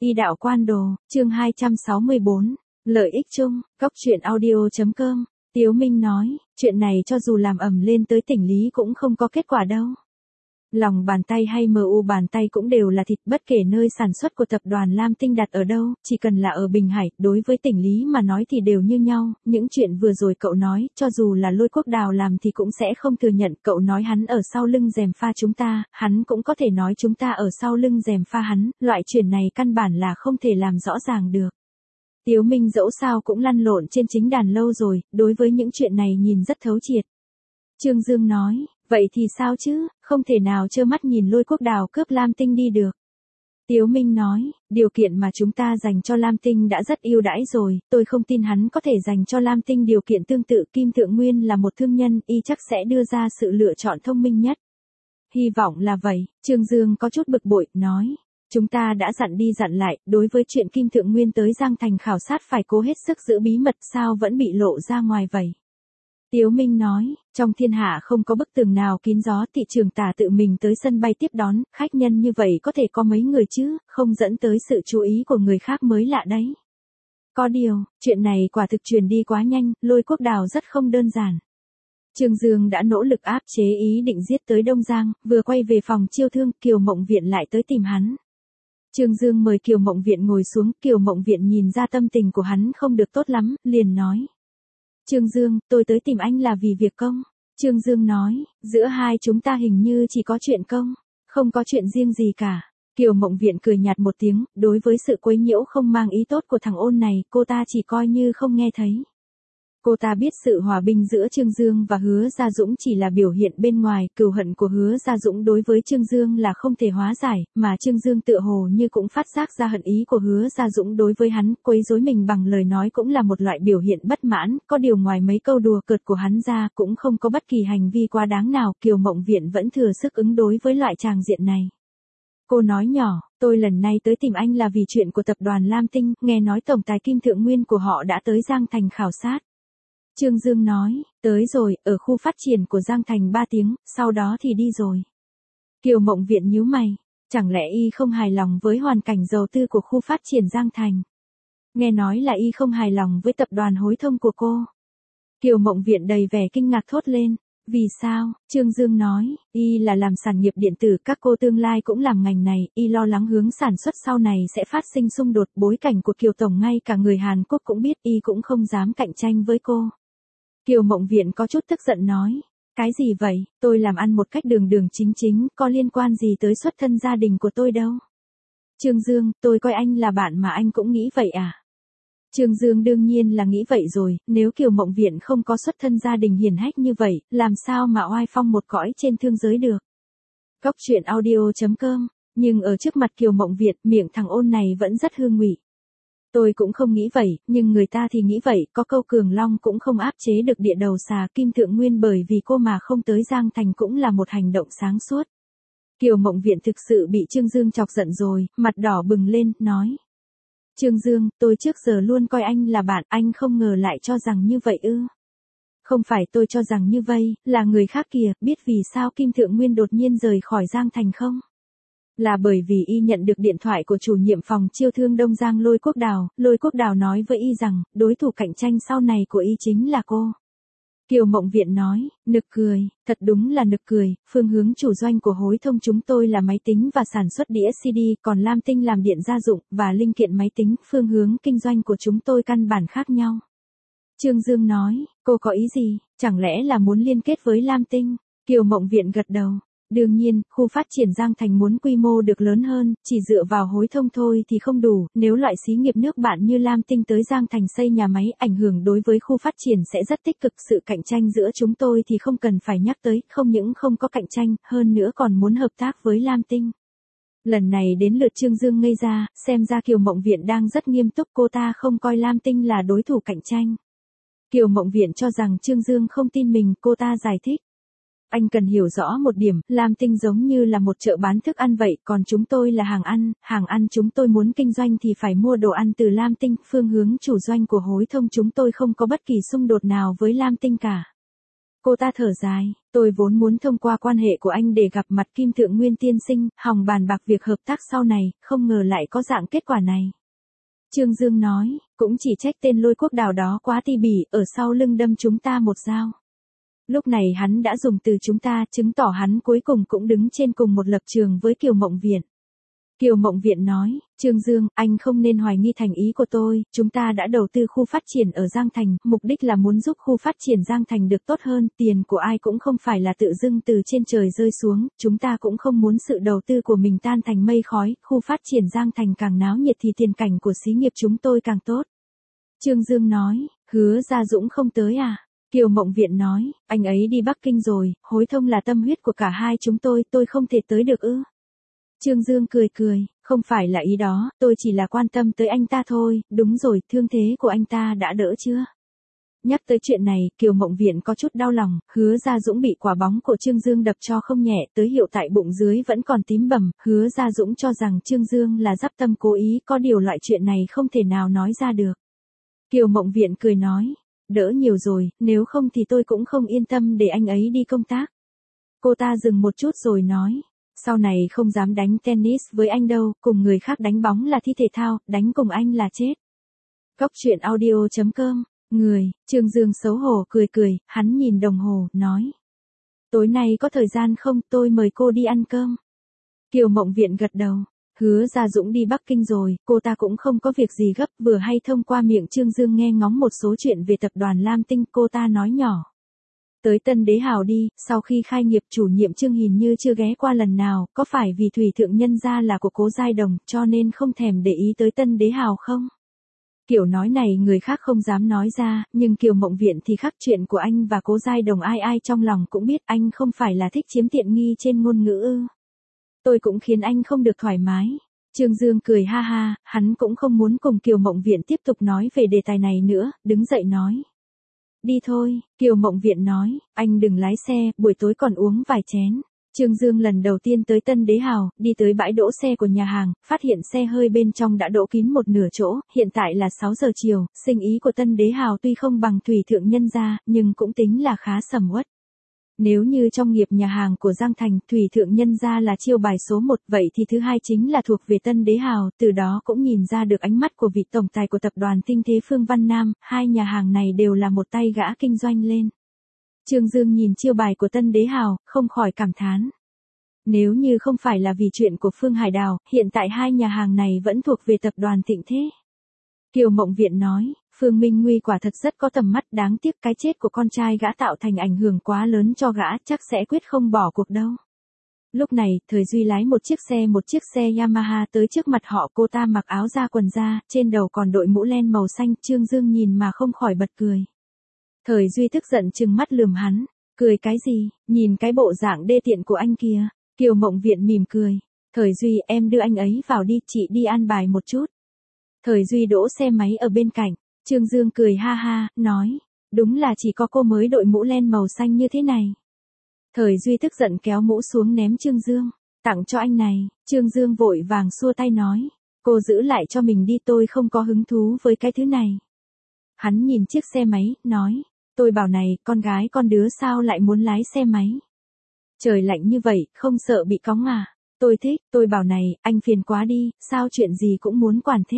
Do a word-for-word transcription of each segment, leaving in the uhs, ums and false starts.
Y đạo quan đồ, chương hai trăm sáu mươi bốn, lợi ích chung, góc truyện audio chấm com. Tiếu Minh nói, chuyện này cho dù làm ầm lên tới tỉnh lý cũng không có kết quả đâu. Lòng bàn tay hay em u bàn tay cũng đều là thịt, bất kể nơi sản xuất của tập đoàn Lam Tinh đặt ở đâu, chỉ cần là ở Bình Hải, đối với tỉnh lý mà nói thì đều như nhau. Những chuyện vừa rồi cậu nói, cho dù là Lôi Quốc Đào làm thì cũng sẽ không thừa nhận. Cậu nói hắn ở sau lưng gièm pha chúng ta, hắn cũng có thể nói chúng ta ở sau lưng gièm pha hắn, loại chuyện này căn bản là không thể làm rõ ràng được. Tiếu Minh dẫu sao cũng lăn lộn trên chính đàn lâu rồi, đối với những chuyện này nhìn rất thấu triệt. Trương Dương nói, vậy thì sao chứ, không thể nào trơ mắt nhìn Lôi Quốc Đào cướp Lam Tinh đi được. Tiếu Minh nói, điều kiện mà chúng ta dành cho Lam Tinh đã rất ưu đãi rồi, tôi không tin hắn có thể dành cho Lam Tinh điều kiện tương tự. Kim Thượng Nguyên là một thương nhân, y chắc sẽ đưa ra sự lựa chọn thông minh nhất. Hy vọng là vậy. Trương Dương có chút bực bội, nói. Chúng ta đã dặn đi dặn lại, đối với chuyện Kim Thượng Nguyên tới Giang Thành khảo sát phải cố hết sức giữ bí mật, sao vẫn bị lộ ra ngoài vậy? Tiếu Minh nói, trong thiên hạ không có bức tường nào kín gió, thị trường Tả tự mình tới sân bay tiếp đón, khách nhân như vậy có thể có mấy người chứ, không dẫn tới sự chú ý của người khác mới lạ đấy. Có điều, chuyện này quả thực truyền đi quá nhanh, Lôi Quốc Đào rất không đơn giản. Trương Dương đã nỗ lực áp chế ý định giết tới Đông Giang, vừa quay về phòng chiêu thương, Kiều Mộng Viện lại tới tìm hắn. Trương Dương mời Kiều Mộng Viện ngồi xuống, Kiều Mộng Viện nhìn ra tâm tình của hắn không được tốt lắm, liền nói. Trương Dương, tôi tới tìm anh là vì việc công. Trương Dương nói, giữa hai chúng ta hình như chỉ có chuyện công, không có chuyện riêng gì cả. Kiều Mộng Viện cười nhạt một tiếng, đối với sự quấy nhiễu không mang ý tốt của thằng ôn này, cô ta chỉ coi như không nghe thấy. Cô ta biết sự hòa bình giữa Trương Dương và Hứa Gia Dũng chỉ là biểu hiện bên ngoài, cừu hận của Hứa Gia Dũng đối với Trương Dương là không thể hóa giải, mà Trương Dương tựa hồ như cũng phát giác ra hận ý của Hứa Gia Dũng đối với hắn, quấy rối mình bằng lời nói cũng là một loại biểu hiện bất mãn, có điều ngoài mấy câu đùa cợt của hắn ra cũng không có bất kỳ hành vi quá đáng nào. Kiều Mộng Viện vẫn thừa sức ứng đối với loại tràng diện này. Cô nói nhỏ, tôi lần này tới tìm anh là vì chuyện của tập đoàn Lam Tinh, nghe nói tổng tài Kim Thượng Nguyên của họ đã tới Giang Thành khảo sát. Trương Dương nói, tới rồi, ở khu phát triển của Giang Thành ba tiếng, sau đó thì đi rồi. Kiều Mộng Viện nhíu mày, chẳng lẽ y không hài lòng với hoàn cảnh đầu tư của khu phát triển Giang Thành? Nghe nói là y không hài lòng với tập đoàn hối thông của cô. Kiều Mộng Viện đầy vẻ kinh ngạc thốt lên, vì sao? Trương Dương nói, y là làm sản nghiệp điện tử, các cô tương lai cũng làm ngành này, y lo lắng hướng sản xuất sau này sẽ phát sinh xung đột, bối cảnh của Kiều Tổng ngay cả người Hàn Quốc cũng biết, y cũng không dám cạnh tranh với cô. Kiều Mộng Viện có chút tức giận nói, cái gì vậy, tôi làm ăn một cách đường đường chính chính, có liên quan gì tới xuất thân gia đình của tôi đâu. Trương Dương, tôi coi anh là bạn mà anh cũng nghĩ vậy à? Trương Dương đương nhiên là nghĩ vậy rồi, nếu Kiều Mộng Viện không có xuất thân gia đình hiển hách như vậy, làm sao mà oai phong một cõi trên thương giới được. Góc truyện audio chấm com, nhưng ở trước mặt Kiều Mộng Viện, miệng thằng ôn này vẫn rất hư ngụy. Tôi cũng không nghĩ vậy, nhưng người ta thì nghĩ vậy, có câu cường long cũng không áp chế được địa đầu xà. Kim Thượng Nguyên bởi vì cô mà không tới Giang Thành cũng là một hành động sáng suốt. Kiều Mộng Viện thực sự bị Trương Dương chọc giận rồi, mặt đỏ bừng lên, nói. Trương Dương, tôi trước giờ luôn coi anh là bạn, anh không ngờ lại cho rằng như vậy ư? Không phải tôi cho rằng như vậy, là người khác kìa, biết vì sao Kim Thượng Nguyên đột nhiên rời khỏi Giang Thành không? Là bởi vì y nhận được điện thoại của chủ nhiệm phòng chiêu thương Đông Giang Lôi Quốc Đào, Lôi Quốc Đào nói với y rằng, đối thủ cạnh tranh sau này của y chính là cô. Kiều Mộng Viện nói, nực cười, thật đúng là nực cười, phương hướng chủ doanh của hối thông chúng tôi là máy tính và sản xuất đĩa xê đê, còn Lam Tinh làm điện gia dụng, và linh kiện máy tính, phương hướng kinh doanh của chúng tôi căn bản khác nhau. Trương Dương nói, cô có ý gì, chẳng lẽ là muốn liên kết với Lam Tinh? Kiều Mộng Viện gật đầu. Đương nhiên, khu phát triển Giang Thành muốn quy mô được lớn hơn, chỉ dựa vào hối thông thôi thì không đủ, nếu loại xí nghiệp nước bạn như Lam Tinh tới Giang Thành xây nhà máy, ảnh hưởng đối với khu phát triển sẽ rất tích cực. Sự cạnh tranh giữa chúng tôi thì không cần phải nhắc tới, không những không có cạnh tranh, hơn nữa còn muốn hợp tác với Lam Tinh. Lần này đến lượt Trương Dương ngây ra, xem ra Kiều Mộng Viện đang rất nghiêm túc, cô ta không coi Lam Tinh là đối thủ cạnh tranh. Kiều Mộng Viện cho rằng Trương Dương không tin mình, cô ta giải thích. Anh cần hiểu rõ một điểm, Lam Tinh giống như là một chợ bán thức ăn vậy, còn chúng tôi là hàng ăn, hàng ăn chúng tôi muốn kinh doanh thì phải mua đồ ăn từ Lam Tinh, phương hướng chủ doanh của hối thông chúng tôi không có bất kỳ xung đột nào với Lam Tinh cả. Cô ta thở dài, tôi vốn muốn thông qua quan hệ của anh để gặp mặt Kim Thượng Nguyên tiên sinh, hòng bàn bạc việc hợp tác sau này, không ngờ lại có dạng kết quả này. Trương Dương nói, cũng chỉ trách tên Lôi Quốc Đào đó quá ti bỉ, ở sau lưng đâm chúng ta một dao. Lúc này hắn đã dùng từ chúng ta, chứng tỏ hắn cuối cùng cũng đứng trên cùng một lập trường với Kiều Mộng Viện. Kiều Mộng Viện nói, Trương Dương, anh không nên hoài nghi thành ý của tôi, chúng ta đã đầu tư khu phát triển ở Giang Thành, mục đích là muốn giúp khu phát triển Giang Thành được tốt hơn, tiền của ai cũng không phải là tự dưng từ trên trời rơi xuống, chúng ta cũng không muốn sự đầu tư của mình tan thành mây khói, khu phát triển Giang Thành càng náo nhiệt thì tiền cảnh của xí nghiệp chúng tôi càng tốt. Trương Dương nói, Hứa Gia Dũng không tới à? Kiều Mộng Viện nói, anh ấy đi Bắc Kinh rồi, hối thông là tâm huyết của cả hai chúng tôi, tôi không thể tới được ư? Trương Dương cười cười, không phải là ý đó, tôi chỉ là quan tâm tới anh ta thôi, đúng rồi, thương thế của anh ta đã đỡ chưa? Nhắc tới chuyện này, Kiều Mộng Viện có chút đau lòng, Hứa Gia Dũng bị quả bóng của Trương Dương đập cho không nhẹ, tới hiệu tại bụng dưới vẫn còn tím bầm, Hứa Gia Dũng cho rằng Trương Dương là dắp tâm cố ý, có điều loại chuyện này không thể nào nói ra được. Kiều Mộng Viện cười nói, đỡ nhiều rồi, nếu không thì tôi cũng không yên tâm để anh ấy đi công tác. Cô ta dừng một chút rồi nói, sau này không dám đánh tennis với anh đâu, cùng người khác đánh bóng là thi thể thao, đánh cùng anh là chết. Góc truyện audio chấm com, người, Trương Dương xấu hổ cười cười, hắn nhìn đồng hồ, nói. Tối nay có thời gian không, tôi mời cô đi ăn cơm. Kiều Mộng Viện gật đầu. Hứa Gia Dũng đi Bắc Kinh rồi, cô ta cũng không có việc gì gấp, vừa hay thông qua miệng Trương Dương nghe ngóng một số chuyện về tập đoàn Lam Tinh, cô ta nói nhỏ. Tới Tân Đế Hào đi, sau khi khai nghiệp chủ nhiệm Trương hình như chưa ghé qua lần nào, có phải vì Thủy Thượng Nhân gia là của Cố Giai Đồng, cho nên không thèm để ý tới Tân Đế Hào không? Kiểu nói này người khác không dám nói ra, nhưng Kiều Mộng Viện thì khác, chuyện của anh và Cố Giai Đồng ai ai trong lòng cũng biết, anh không phải là thích chiếm tiện nghi trên ngôn ngữ ư. Tôi cũng khiến anh không được thoải mái. Trương Dương cười ha ha, hắn cũng không muốn cùng Kiều Mộng Viện tiếp tục nói về đề tài này nữa, đứng dậy nói. Đi thôi, Kiều Mộng Viện nói, anh đừng lái xe, buổi tối còn uống vài chén. Trương Dương lần đầu tiên tới Tân Đế Hào, đi tới bãi đỗ xe của nhà hàng, phát hiện xe hơi bên trong đã đỗ kín một nửa chỗ, hiện tại là sáu giờ chiều, sinh ý của Tân Đế Hào tuy không bằng Thủy Thượng Nhân gia, nhưng cũng tính là khá sầm uất. Nếu như trong nghiệp nhà hàng của Giang Thành, Thủy Thượng Nhân gia là chiêu bài số một, vậy thì thứ hai chính là thuộc về Tân Đế Hào, từ đó cũng nhìn ra được ánh mắt của vị tổng tài của tập đoàn Tinh Thế Phương Văn Nam, hai nhà hàng này đều là một tay gã kinh doanh lên. Trương Dương nhìn chiêu bài của Tân Đế Hào, không khỏi cảm thán. Nếu như không phải là vì chuyện của Phương Hải Đào, hiện tại hai nhà hàng này vẫn thuộc về tập đoàn Thịnh Thế. Kiều Mộng Viện nói, Phương Minh Nguy quả thật rất có tầm mắt, đáng tiếc cái chết của con trai gã tạo thành ảnh hưởng quá lớn cho gã, chắc sẽ quyết không bỏ cuộc đâu. Lúc này, Thời Duy lái một chiếc xe một chiếc xe Yamaha tới trước mặt họ, cô ta mặc áo da quần da, trên đầu còn đội mũ len màu xanh, Trương Dương nhìn mà không khỏi bật cười. Thời Duy tức giận trừng mắt lườm hắn, cười cái gì, nhìn cái bộ dạng đê tiện của anh kìa. Kiều Mộng Viện mỉm cười, Thời Duy em đưa anh ấy vào đi, chị đi an bài một chút. Thời Duy đỗ xe máy ở bên cạnh, Trương Dương cười ha ha, nói, đúng là chỉ có cô mới đội mũ len màu xanh như thế này. Thời Duy tức giận kéo mũ xuống ném Trương Dương, tặng cho anh này, Trương Dương vội vàng xua tay nói, cô giữ lại cho mình đi, tôi không có hứng thú với cái thứ này. Hắn nhìn chiếc xe máy, nói, tôi bảo này, con gái con đứa sao lại muốn lái xe máy? Trời lạnh như vậy, không sợ bị cóng à? Tôi thích, tôi bảo này, anh phiền quá đi, sao chuyện gì cũng muốn quản thế?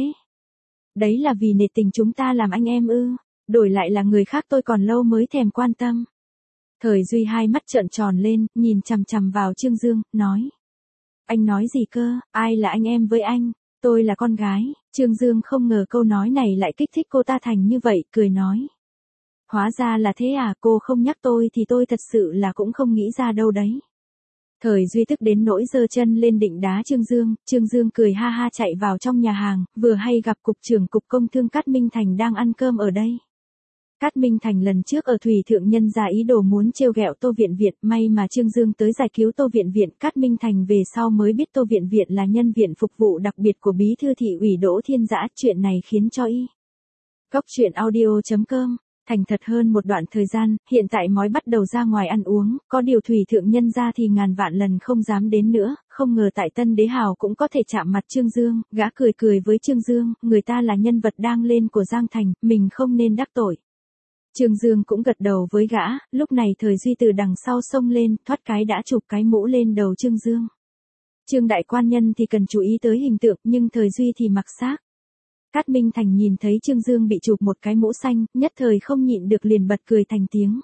Đấy là vì nể tình chúng ta làm anh em ư, đổi lại là người khác tôi còn lâu mới thèm quan tâm. Thời Duy hai mắt trợn tròn lên, nhìn chằm chằm vào Trương Dương, nói. Anh nói gì cơ, ai là anh em với anh, tôi là con gái. Trương Dương không ngờ câu nói này lại kích thích cô ta thành như vậy, cười nói. Hóa ra là thế à, cô không nhắc tôi thì tôi thật sự là cũng không nghĩ ra đâu đấy. Thời Duy tức đến nỗi giơ chân lên định đá Trương Dương, Trương Dương cười ha ha chạy vào trong nhà hàng, vừa hay gặp cục trưởng cục công thương Cát Minh Thành đang ăn cơm ở đây. Cát Minh Thành lần trước ở Thủy Thượng Nhân ra ý đồ muốn trêu ghẹo Tô Viện Viện, may mà Trương Dương tới giải cứu Tô Viện Viện, Cát Minh Thành về sau mới biết Tô Viện Viện là nhân viện phục vụ đặc biệt của bí thư thị ủy Đỗ Thiên Dã, chuyện này khiến cho y. Góc truyện audio chấm com thành thật hơn một đoạn thời gian, hiện tại mói bắt đầu ra ngoài ăn uống, có điều Thủy Thượng Nhân ra thì ngàn vạn lần không dám đến nữa, không ngờ tại Tân Đế Hào cũng có thể chạm mặt Trương Dương, gã cười cười với Trương Dương, người ta là nhân vật đang lên của Giang Thành, mình không nên đắc tội. Trương Dương cũng gật đầu với gã, lúc này Thời Duy từ đằng sau xông lên, thoát cái đã chụp cái mũ lên đầu Trương Dương. Trương đại quan nhân thì cần chú ý tới hình tượng, nhưng Thời Duy thì mặc xác. Cát Minh Thành nhìn thấy Trương Dương bị chụp một cái mũ xanh, nhất thời không nhịn được liền bật cười thành tiếng.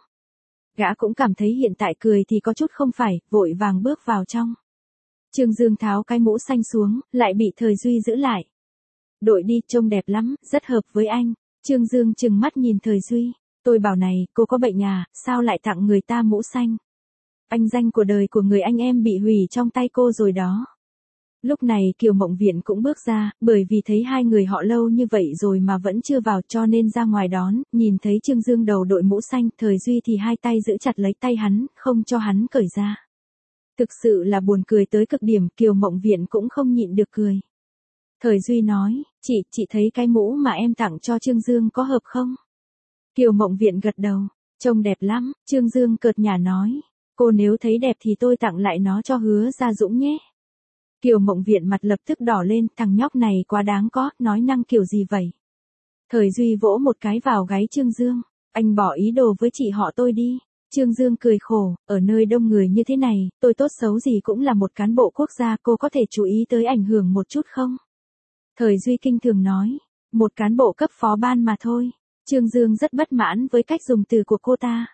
Gã cũng cảm thấy hiện tại cười thì có chút không phải, vội vàng bước vào trong. Trương Dương tháo cái mũ xanh xuống, lại bị Thời Duy giữ lại. Đội đi, trông đẹp lắm, rất hợp với anh. Trương Dương trừng mắt nhìn Thời Duy. Tôi bảo này, cô có bệnh à, sao lại tặng người ta mũ xanh? Anh danh của đời của người anh em bị hủy trong tay cô rồi đó. Lúc này Kiều Mộng Viện cũng bước ra, bởi vì thấy hai người họ lâu như vậy rồi mà vẫn chưa vào cho nên ra ngoài đón, nhìn thấy Trương Dương đầu đội mũ xanh, Thời Duy thì hai tay giữ chặt lấy tay hắn, không cho hắn cởi ra. Thực sự là buồn cười tới cực điểm, Kiều Mộng Viện cũng không nhịn được cười. Thời Duy nói, chị, chị thấy cái mũ mà em tặng cho Trương Dương có hợp không? Kiều Mộng Viện gật đầu, trông đẹp lắm, Trương Dương cợt nhả nói, cô nếu thấy đẹp thì tôi tặng lại nó cho Hứa Gia Dũng nhé. Kiều Mộng Viện mặt lập tức đỏ lên, thằng nhóc này quá đáng có, nói năng kiểu gì vậy? Thời Duy vỗ một cái vào gáy Trương Dương, anh bỏ ý đồ với chị họ tôi đi. Trương Dương cười khổ, ở nơi đông người như thế này, tôi tốt xấu gì cũng là một cán bộ quốc gia, cô có thể chú ý tới ảnh hưởng một chút không? Thời Duy kinh thường nói, một cán bộ cấp phó ban mà thôi. Trương Dương rất bất mãn với cách dùng từ của cô ta.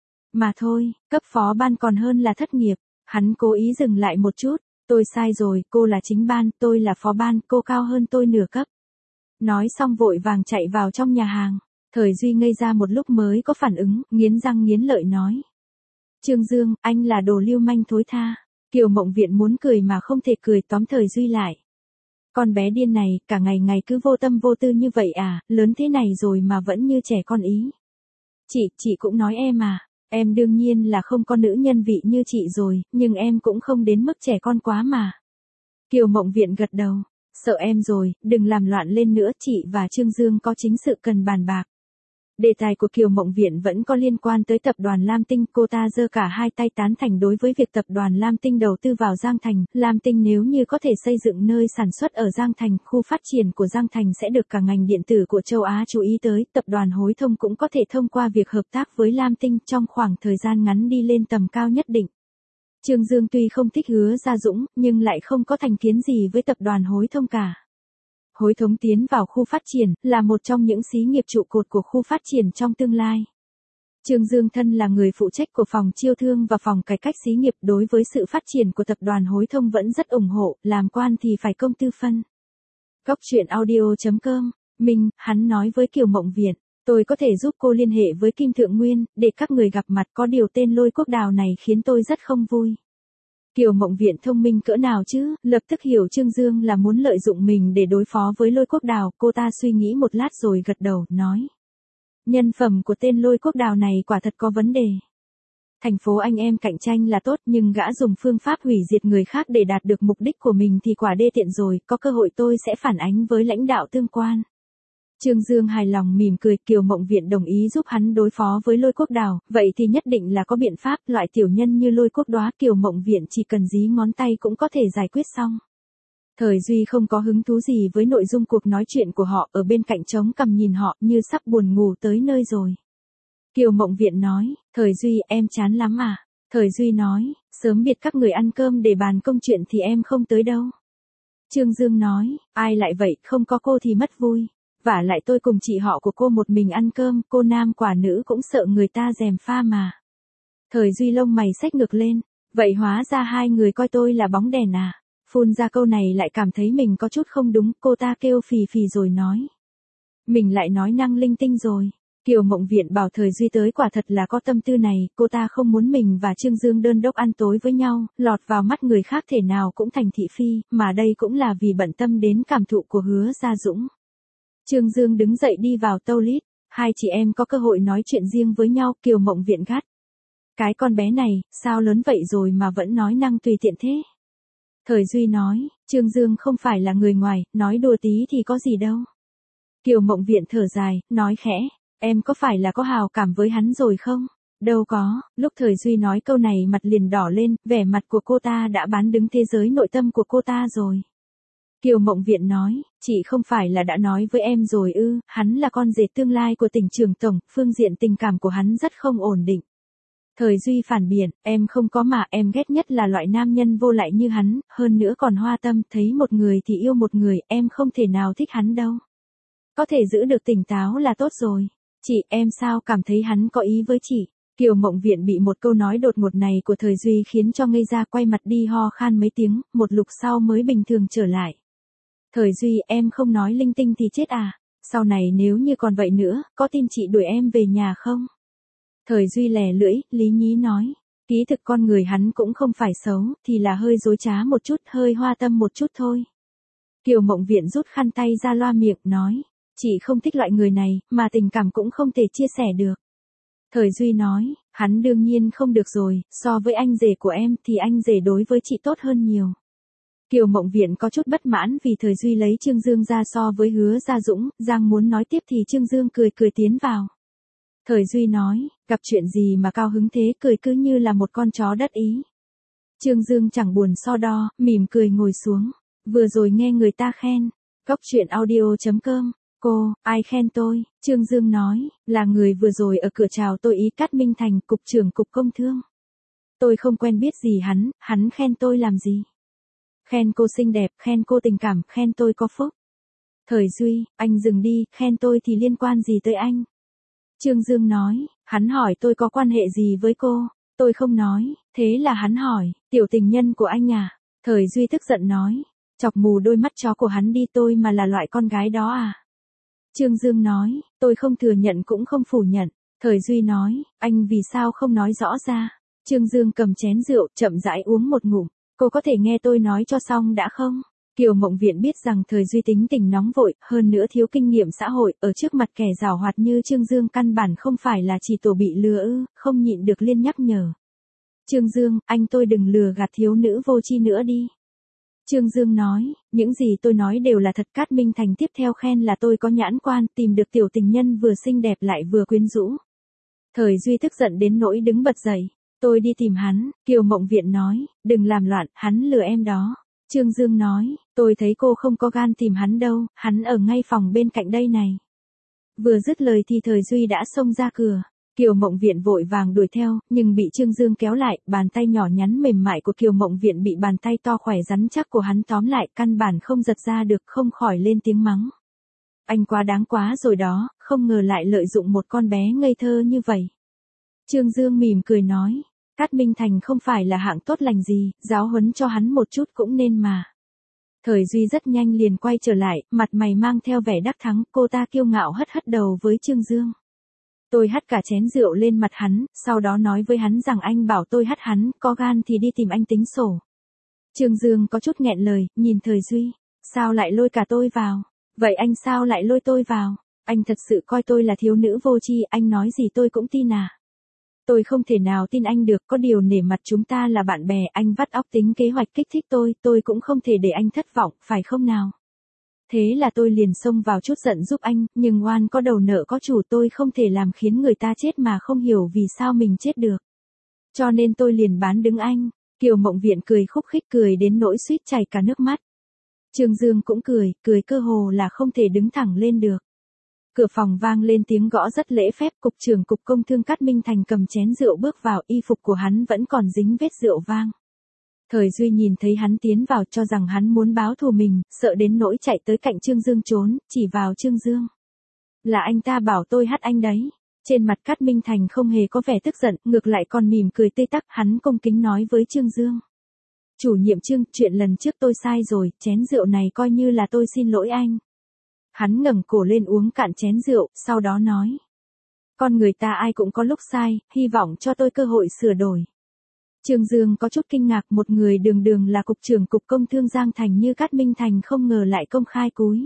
Mà thôi, cấp phó ban còn hơn là thất nghiệp. Hắn cố ý dừng lại một chút, tôi sai rồi, cô là chính ban, tôi là phó ban, cô cao hơn tôi nửa cấp. Nói xong vội vàng chạy vào trong nhà hàng. Thời Duy ngây ra một lúc mới có phản ứng, nghiến răng nghiến lợi nói. Trương Dương, anh là đồ lưu manh thối tha. Kiều Mộng Viện muốn cười mà không thể cười, tóm Thời Duy lại. Con bé điên này, cả ngày ngày cứ vô tâm vô tư như vậy à, lớn thế này rồi mà vẫn như trẻ con ý. Chị, chị cũng nói em à, em đương nhiên là không có nữ nhân vị như chị rồi, nhưng em cũng không đến mức trẻ con quá mà. Kiều Mộng Viện gật đầu, sợ em rồi, đừng làm loạn lên nữa, chị và Trương Dương có chính sự cần bàn bạc. Đề tài của Kiều Mộng Viện vẫn có liên quan tới tập đoàn Lam Tinh, cô ta giơ cả hai tay tán thành đối với việc tập đoàn Lam Tinh đầu tư vào Giang Thành. Lam Tinh nếu như có thể xây dựng nơi sản xuất ở Giang Thành, khu phát triển của Giang Thành sẽ được cả ngành điện tử của châu Á chú ý tới. Tập đoàn Hối Thông cũng có thể thông qua việc hợp tác với Lam Tinh trong khoảng thời gian ngắn đi lên tầm cao nhất định. Trương Dương tuy không thích Hứa Gia Dũng, nhưng lại không có thành kiến gì với tập đoàn Hối Thông cả. Hối Thống tiến vào khu phát triển, là một trong những xí nghiệp trụ cột của khu phát triển trong tương lai. Trương Dương thân là người phụ trách của phòng chiêu thương và phòng cải cách xí nghiệp, đối với sự phát triển của tập đoàn Hối Thông vẫn rất ủng hộ, làm quan thì phải công tư phân. Góc truyện audio chấm com, Minh, hắn nói với Kiều Mộng Viện, tôi có thể giúp cô liên hệ với Kim Thượng Nguyên, để các người gặp mặt, có điều tên Lôi Quốc Đào này khiến tôi rất không vui. Kiều Mộng Viện thông minh cỡ nào chứ, lập tức hiểu Trương Dương là muốn lợi dụng mình để đối phó với Lôi Quốc Đào, cô ta suy nghĩ một lát rồi gật đầu, nói. Nhân phẩm của tên Lôi Quốc Đào này quả thật có vấn đề. Thành phố anh em cạnh tranh là tốt, nhưng gã dùng phương pháp hủy diệt người khác để đạt được mục đích của mình thì quả đê tiện rồi, có cơ hội tôi sẽ phản ánh với lãnh đạo tương quan. Trương Dương hài lòng mỉm cười, Kiều Mộng Viện đồng ý giúp hắn đối phó với Lôi Quốc Đào, vậy thì nhất định là có biện pháp, loại tiểu nhân như Lôi Quốc Đóa, Kiều Mộng Viện chỉ cần dí ngón tay cũng có thể giải quyết xong. Thời Duy không có hứng thú gì với nội dung cuộc nói chuyện của họ, ở bên cạnh trống cằm nhìn họ như sắp buồn ngủ tới nơi rồi. Kiều Mộng Viện nói, Thời Duy, em chán lắm à? Thời Duy nói, sớm biệt các người ăn cơm để bàn công chuyện thì em không tới đâu. Trương Dương nói, ai lại vậy, không có cô thì mất vui. Vả lại tôi cùng chị họ của cô một mình ăn cơm, cô nam quả nữ cũng sợ người ta gièm pha mà. Thời Duy lông mày xách ngược lên, vậy hóa ra hai người coi tôi là bóng đèn à? Phun ra câu này lại cảm thấy mình có chút không đúng, cô ta kêu phì phì rồi nói. Mình lại nói năng linh tinh rồi. Kiều Mộng Viện bảo Thời Duy tới quả thật là có tâm tư này, cô ta không muốn mình và Trương Dương đơn độc ăn tối với nhau, lọt vào mắt người khác thể nào cũng thành thị phi, mà đây cũng là vì bận tâm đến cảm thụ của Hứa Gia Dũng. Trương Dương đứng dậy đi vào toilet, hai chị em có cơ hội nói chuyện riêng với nhau, Kiều Mộng Viện gắt. Cái con bé này, sao lớn vậy rồi mà vẫn nói năng tùy tiện thế? Thời Duy nói, Trương Dương không phải là người ngoài, nói đùa tí thì có gì đâu. Kiều Mộng Viện thở dài, nói khẽ, em có phải là có hào cảm với hắn rồi không? Đâu có, lúc Thời Duy nói câu này mặt liền đỏ lên, vẻ mặt của cô ta đã bán đứng thế giới nội tâm của cô ta rồi. Kiều Mộng Viện nói, chị không phải là đã nói với em rồi ư, hắn là con rể tương lai của tỉnh trưởng tổng, phương diện tình cảm của hắn rất không ổn định. Thời Duy phản biện, em không có mà, em ghét nhất là loại nam nhân vô lại như hắn, hơn nữa còn hoa tâm, thấy một người thì yêu một người, em không thể nào thích hắn đâu. Có thể giữ được tỉnh táo là tốt rồi. Chị, em sao cảm thấy hắn có ý với chị? Kiều Mộng Viện bị một câu nói đột ngột này của Thời Duy khiến cho ngây ra, quay mặt đi ho khan mấy tiếng, một lúc sau mới bình thường trở lại. Thời Duy, em không nói linh tinh thì chết à? Sau này nếu như còn vậy nữa, có tin chị đuổi em về nhà không? Thời Duy lè lưỡi, lý nhí nói. Ký thực con người hắn cũng không phải xấu, thì là hơi dối trá một chút, hơi hoa tâm một chút thôi. Kiều Mộng Viện rút khăn tay ra loa miệng, nói. Chị không thích loại người này, mà tình cảm cũng không thể chia sẻ được. Thời Duy nói, hắn đương nhiên không được rồi, so với anh rể của em thì anh rể đối với chị tốt hơn nhiều. Kiều Mộng Viện có chút bất mãn vì Thời Duy lấy Trương Dương ra so với Hứa Gia Dũng, Giang muốn nói tiếp thì Trương Dương cười cười tiến vào. Thời Duy nói, gặp chuyện gì mà cao hứng thế, cười cứ như là một con chó đắc ý. Trương Dương chẳng buồn so đo, mỉm cười ngồi xuống, vừa rồi nghe người ta khen, cốc truyện audio chấm com. Cô, ai khen tôi? Trương Dương nói, là người vừa rồi ở cửa chào tôi ý Cát Minh Thành, cục trưởng cục công thương. Tôi không quen biết gì hắn, hắn khen tôi làm gì? Khen cô xinh đẹp, khen cô tình cảm, khen tôi có phúc. Thời Duy, anh dừng đi, khen tôi thì liên quan gì tới anh? Trương Dương nói, hắn hỏi tôi có quan hệ gì với cô? Tôi không nói, thế là hắn hỏi, tiểu tình nhân của anh à? Thời Duy tức giận nói, chọc mù đôi mắt chó của hắn đi, tôi mà là loại con gái đó à? Trương Dương nói, tôi không thừa nhận cũng không phủ nhận. Thời Duy nói, anh vì sao không nói rõ ra? Trương Dương cầm chén rượu, chậm rãi uống một ngụm. Cô có thể nghe tôi nói cho xong đã không? Kiều Mộng Viện biết rằng Thời Duy tính tình nóng vội, hơn nữa thiếu kinh nghiệm xã hội, ở trước mặt kẻ giảo hoạt như Trương Dương căn bản không phải là chỉ tổ bị lừa ư, không nhịn được liên nhắc nhở. Trương Dương, anh tôi đừng lừa gạt thiếu nữ vô tri nữa đi. Trương Dương nói, những gì tôi nói đều là thật. Cát Minh Thành tiếp theo khen là tôi có nhãn quan, tìm được tiểu tình nhân vừa xinh đẹp lại vừa quyến rũ. Thời Duy tức giận đến nỗi đứng bật dậy. Tôi đi tìm hắn, Kiều Mộng Viện nói, đừng làm loạn, hắn lừa em đó. Trương Dương nói, tôi thấy cô không có gan tìm hắn đâu, hắn ở ngay phòng bên cạnh đây này. Vừa dứt lời thì Thời Duy đã xông ra cửa. Kiều Mộng Viện vội vàng đuổi theo, nhưng bị Trương Dương kéo lại, bàn tay nhỏ nhắn mềm mại của Kiều Mộng Viện bị bàn tay to khỏe rắn chắc của hắn tóm lại, căn bản không giật ra được, không khỏi lên tiếng mắng. Anh quá đáng quá rồi đó, không ngờ lại lợi dụng một con bé ngây thơ như vậy. Trương Dương mỉm cười nói, Cát Minh Thành không phải là hạng tốt lành gì, giáo huấn cho hắn một chút cũng nên mà. Thời Duy rất nhanh liền quay trở lại, mặt mày mang theo vẻ đắc thắng, cô ta kiêu ngạo hất hất đầu với Trương Dương. Tôi hắt cả chén rượu lên mặt hắn, sau đó nói với hắn rằng anh bảo tôi hắt hắn, có gan thì đi tìm anh tính sổ. Trương Dương có chút nghẹn lời, nhìn Thời Duy, sao lại lôi cả tôi vào? Vậy anh sao lại lôi tôi vào? Anh thật sự coi tôi là thiếu nữ vô tri, anh nói gì tôi cũng tin à? Tôi không thể nào tin anh được, có điều nể mặt chúng ta là bạn bè, anh vắt óc tính kế hoạch kích thích tôi, tôi cũng không thể để anh thất vọng, phải không nào? Thế là tôi liền xông vào chút giận giúp anh, nhưng oan có đầu nợ có chủ, tôi không thể làm khiến người ta chết mà không hiểu vì sao mình chết được. Cho nên tôi liền bán đứng anh. Kiều Mộng Viện cười khúc khích, cười đến nỗi suýt chảy cả nước mắt. Trương Dương cũng cười, cười cơ hồ là không thể đứng thẳng lên được. Cửa phòng vang lên tiếng gõ rất lễ phép, cục trưởng cục công thương Cát Minh Thành cầm chén rượu bước vào, y phục của hắn vẫn còn dính vết rượu vang. Thời Duy nhìn thấy hắn tiến vào cho rằng hắn muốn báo thù mình, sợ đến nỗi chạy tới cạnh Trương Dương trốn, chỉ vào Trương Dương. Là anh ta bảo tôi hắt anh đấy. Trên mặt Cát Minh Thành không hề có vẻ tức giận, ngược lại còn mỉm cười tươi tắc, hắn cung kính nói với Trương Dương. Chủ nhiệm Trương, chuyện lần trước tôi sai rồi, chén rượu này coi như là tôi xin lỗi anh. Hắn ngẩng cổ lên uống cạn chén rượu, sau đó nói. Con người ta ai cũng có lúc sai, hy vọng cho tôi cơ hội sửa đổi. Trương Dương có chút kinh ngạc, một người đường đường là cục trưởng cục công thương Giang Thành như Cát Minh Thành không ngờ lại công khai cúi.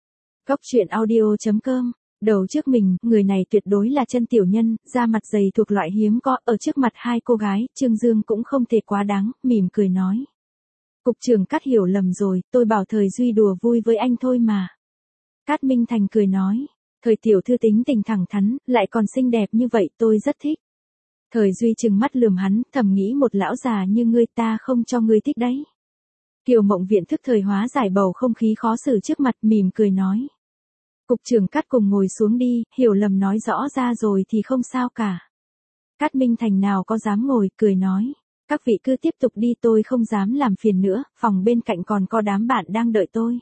Cốc truyện audio chấm com, đầu trước mình, người này tuyệt đối là chân tiểu nhân, da mặt dày thuộc loại hiếm có, ở trước mặt hai cô gái, Trương Dương cũng không thể quá đáng, mỉm cười nói. Cục trưởng Cát hiểu lầm rồi, tôi bảo Thời Duy đùa vui với anh thôi mà. Cát Minh Thành cười nói, Thời tiểu thư tính tình thẳng thắn, lại còn xinh đẹp như vậy, tôi rất thích. Thời Duy trừng mắt lườm hắn, thầm nghĩ một lão già như ngươi ta không cho ngươi thích đấy. Kiều Mộng Viện thức thời hóa giải bầu không khí khó xử trước mặt, mỉm cười nói. Cục trưởng Cát cùng ngồi xuống đi, hiểu lầm nói rõ ra rồi thì không sao cả. Cát Minh Thành nào có dám ngồi, cười nói. Các vị cứ tiếp tục đi, tôi không dám làm phiền nữa, phòng bên cạnh còn có đám bạn đang đợi tôi.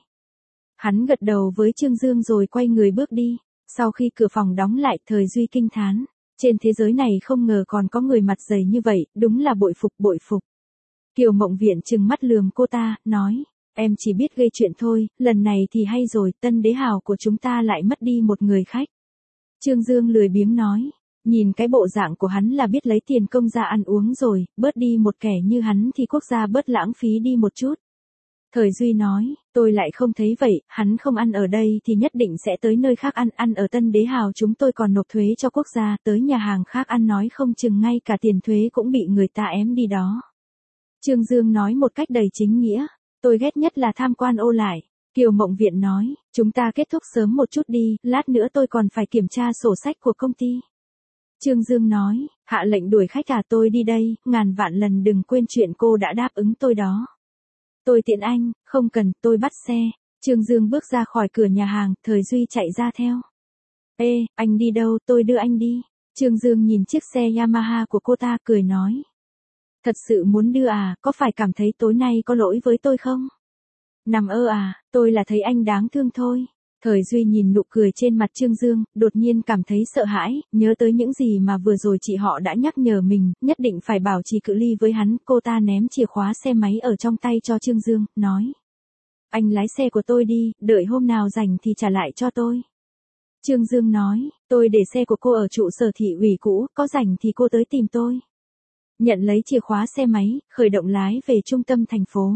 Hắn gật đầu với Trương Dương rồi quay người bước đi. Sau khi cửa phòng đóng lại, Thời Duy kinh thán. Trên thế giới này không ngờ còn có người mặt dày như vậy, đúng là bội phục bội phục. Kiều Mộng Viện trừng mắt lườm cô ta, nói. Em chỉ biết gây chuyện thôi, lần này thì hay rồi, Tân Đế Hào của chúng ta lại mất đi một người khách. Trương Dương lười biếng nói. Nhìn cái bộ dạng của hắn là biết lấy tiền công ra ăn uống rồi, bớt đi một kẻ như hắn thì quốc gia bớt lãng phí đi một chút. Thời Duy nói, tôi lại không thấy vậy, hắn không ăn ở đây thì nhất định sẽ tới nơi khác ăn, ăn ở Tân Đế Hào chúng tôi còn nộp thuế cho quốc gia, tới nhà hàng khác ăn nói không chừng ngay cả tiền thuế cũng bị người ta ém đi đó. Trương Dương nói một cách đầy chính nghĩa, tôi ghét nhất là tham quan ô lại. Kiều Mộng Viện nói, chúng ta kết thúc sớm một chút đi, lát nữa tôi còn phải kiểm tra sổ sách của công ty. Trương Dương nói, hạ lệnh đuổi khách à, tôi đi đây, ngàn vạn lần đừng quên chuyện cô đã đáp ứng tôi đó. Tôi tiện anh, không cần, tôi bắt xe. Trương Dương bước ra khỏi cửa nhà hàng, Thời Duy chạy ra theo. Ê, anh đi đâu, tôi đưa anh đi. Trương Dương nhìn chiếc xe Yamaha của cô ta cười nói. Thật sự muốn đưa à, có phải cảm thấy tối nay có lỗi với tôi không? Nằm ơ à, tôi là thấy anh đáng thương thôi. Thời Duy nhìn nụ cười trên mặt Trương Dương, đột nhiên cảm thấy sợ hãi, nhớ tới những gì mà vừa rồi chị họ đã nhắc nhở mình, nhất định phải bảo trì cự ly với hắn. Cô ta ném chìa khóa xe máy ở trong tay cho Trương Dương, nói. Anh lái xe của tôi đi, đợi hôm nào rảnh thì trả lại cho tôi. Trương Dương nói, tôi để xe của cô ở trụ sở thị ủy cũ, có rảnh thì cô tới tìm tôi. Nhận lấy chìa khóa xe máy, khởi động lái về trung tâm thành phố.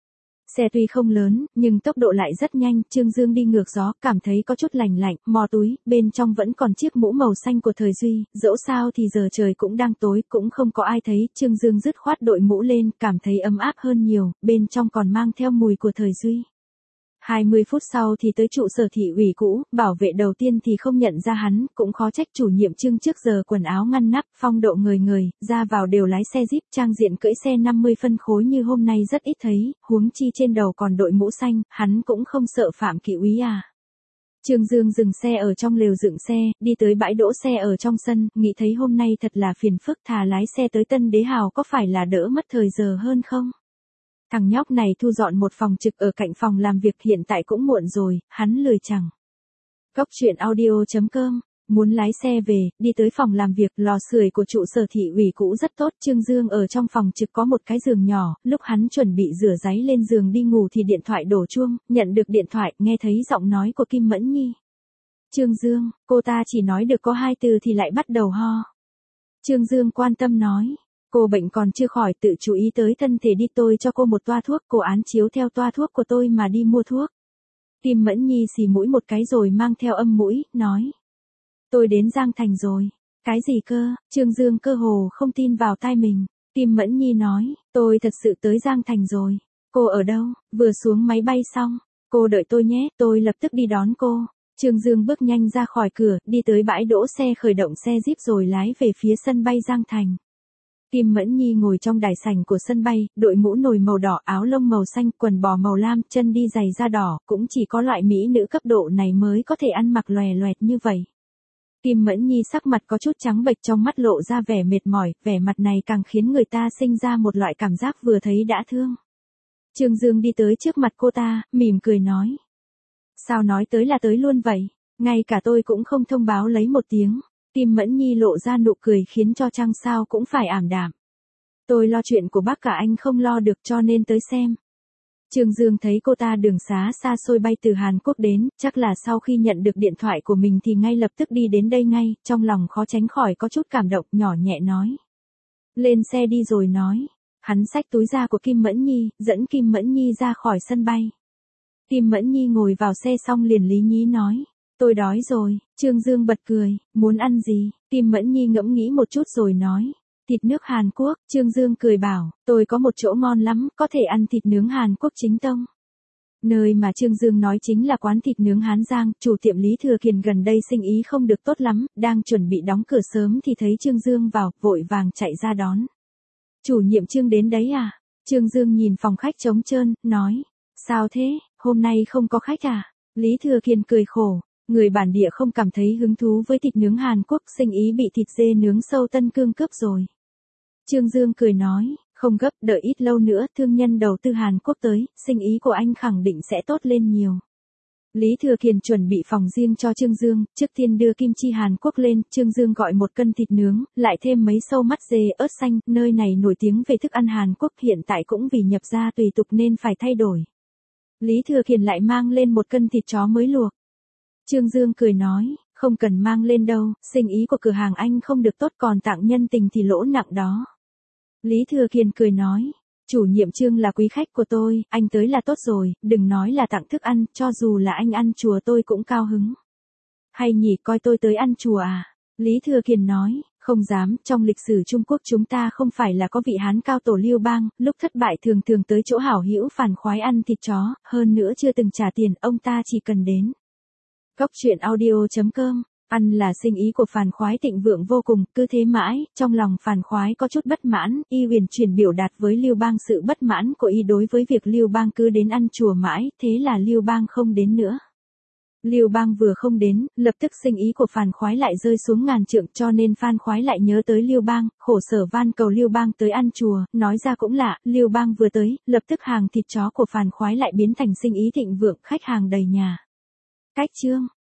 Xe tuy không lớn, nhưng tốc độ lại rất nhanh, Trương Dương đi ngược gió, cảm thấy có chút lành lạnh, mò túi, bên trong vẫn còn chiếc mũ màu xanh của Thời Duy, dẫu sao thì giờ trời cũng đang tối, cũng không có ai thấy, Trương Dương dứt khoát đội mũ lên, cảm thấy ấm áp hơn nhiều, bên trong còn mang theo mùi của Thời Duy. hai mươi phút sau thì tới trụ sở thị ủy cũ, bảo vệ đầu tiên thì không nhận ra hắn, cũng khó trách chủ nhiệm Trương trước giờ quần áo ngăn nắp, phong độ người người, ra vào đều lái xe Jeep, trang diện cưỡi xe năm mươi phân khối như hôm nay rất ít thấy, huống chi trên đầu còn đội mũ xanh, hắn cũng không sợ phạm kỵ úy à. Trương Dương dừng xe ở trong lều dựng xe, đi tới bãi đỗ xe ở trong sân, nghĩ thấy hôm nay thật là phiền phức, thà lái xe tới Tân Đế Hào có phải là đỡ mất thời giờ hơn không? Thằng nhóc này thu dọn một phòng trực ở cạnh phòng làm việc, hiện tại cũng muộn rồi, hắn lười chẳng. Cốc truyện audio chấm com, muốn lái xe về, đi tới phòng làm việc, lò sưởi của trụ sở thị ủy cũ rất tốt, Trương Dương ở trong phòng trực có một cái giường nhỏ, lúc hắn chuẩn bị rửa ráy lên giường đi ngủ thì điện thoại đổ chuông, nhận được điện thoại, nghe thấy giọng nói của Kim Mẫn Nhi. Trương Dương, cô ta chỉ nói được có hai từ thì lại bắt đầu ho. Trương Dương quan tâm nói. Cô bệnh còn chưa khỏi, tự chú ý tới thân thể đi, tôi cho cô một toa thuốc, cô án chiếu theo toa thuốc của tôi mà đi mua thuốc. Kim Mẫn Nhi xì mũi một cái rồi mang theo âm mũi, nói. Tôi đến Giang Thành rồi. Cái gì cơ? Trương Dương cơ hồ không tin vào tai mình. Kim Mẫn Nhi nói, tôi thật sự tới Giang Thành rồi. Cô ở đâu? Vừa xuống máy bay xong. Cô đợi tôi nhé, tôi lập tức đi đón cô. Trương Dương bước nhanh ra khỏi cửa, đi tới bãi đỗ xe, khởi động xe Jeep rồi lái về phía sân bay Giang Thành. Kim Mẫn Nhi ngồi trong đài sảnh của sân bay, đội mũ nồi màu đỏ, áo lông màu xanh, quần bò màu lam, chân đi giày da đỏ, cũng chỉ có loại mỹ nữ cấp độ này mới có thể ăn mặc lòe loẹt như vậy. Kim Mẫn Nhi sắc mặt có chút trắng bệch, trong mắt lộ ra vẻ mệt mỏi, vẻ mặt này càng khiến người ta sinh ra một loại cảm giác vừa thấy đã thương. Trương Dương đi tới trước mặt cô ta, mỉm cười nói. Sao nói tới là tới luôn vậy, ngay cả tôi cũng không thông báo lấy một tiếng. Kim Mẫn Nhi lộ ra nụ cười khiến cho Trăng Sao cũng phải ảm đạm. Tôi lo chuyện của bác cả anh không lo được cho nên tới xem. Trương Dương thấy cô ta đường xá xa xôi bay từ Hàn Quốc đến, chắc là sau khi nhận được điện thoại của mình thì ngay lập tức đi đến đây ngay, trong lòng khó tránh khỏi có chút cảm động, nhỏ nhẹ nói. Lên xe đi rồi nói. Hắn xách túi da của Kim Mẫn Nhi, dẫn Kim Mẫn Nhi ra khỏi sân bay. Kim Mẫn Nhi ngồi vào xe xong liền lý nhí nói. Tôi đói rồi. Trương Dương bật cười, muốn ăn gì? Kim Mẫn Nhi ngẫm nghĩ một chút rồi nói. Thịt nước Hàn Quốc. Trương Dương cười bảo, tôi có một chỗ ngon lắm, có thể ăn thịt nướng Hàn Quốc chính tông. Nơi mà Trương Dương nói chính là quán thịt nướng Hán Giang, chủ tiệm Lý Thừa Kiền gần đây sinh ý không được tốt lắm, đang chuẩn bị đóng cửa sớm thì thấy Trương Dương vào, vội vàng chạy ra đón. Chủ nhiệm Trương đến đấy à? Trương Dương nhìn phòng khách trống trơn, nói. Sao thế, hôm nay không có khách à? Lý Thừa Kiệt cười khổ. Người bản địa không cảm thấy hứng thú với thịt nướng Hàn Quốc, sinh ý bị thịt dê nướng sâu Tân Cương cướp rồi. Trương Dương cười nói, không gấp, đợi ít lâu nữa thương nhân đầu tư Hàn Quốc tới, sinh ý của anh khẳng định sẽ tốt lên nhiều. Lý Thừa Kiệt chuẩn bị phòng riêng cho Trương Dương, trước tiên đưa kim chi Hàn Quốc lên, Trương Dương gọi một cân thịt nướng, lại thêm mấy sâu mắt dê ớt xanh, nơi này nổi tiếng về thức ăn Hàn Quốc, hiện tại cũng vì nhập gia tùy tục nên phải thay đổi. Lý Thừa Kiệt lại mang lên một cân thịt chó mới luộc. Trương Dương cười nói, không cần mang lên đâu, sinh ý của cửa hàng anh không được tốt, còn tặng nhân tình thì lỗ nặng đó. Lý Thừa Kiệt cười nói, chủ nhiệm Trương là quý khách của tôi, anh tới là tốt rồi, đừng nói là tặng thức ăn, cho dù là anh ăn chùa tôi cũng cao hứng. Hay nhỉ, coi tôi tới ăn chùa à? Lý Thừa Kiệt nói, không dám, trong lịch sử Trung Quốc chúng ta không phải là có vị Hán cao tổ Lưu Bang, lúc thất bại thường thường tới chỗ hảo hữu phản khoái ăn thịt chó, hơn nữa chưa từng trả tiền, ông ta chỉ cần đến. Góc truyện audio chấm com, ăn là sinh ý của phàn khoái thịnh vượng vô cùng, cứ thế mãi, trong lòng phàn khoái có chút bất mãn, y huyền chuyển biểu đạt với Lưu Bang sự bất mãn của y đối với việc Lưu Bang cứ đến ăn chùa mãi, thế là Lưu Bang không đến nữa. Lưu Bang vừa không đến, lập tức sinh ý của phàn khoái lại rơi xuống ngàn trượng, cho nên phàn khoái lại nhớ tới Lưu Bang, khổ sở van cầu Lưu Bang tới ăn chùa, nói ra cũng lạ, Lưu Bang vừa tới, lập tức hàng thịt chó của phàn khoái lại biến thành sinh ý thịnh vượng, khách hàng đầy nhà. Cách chương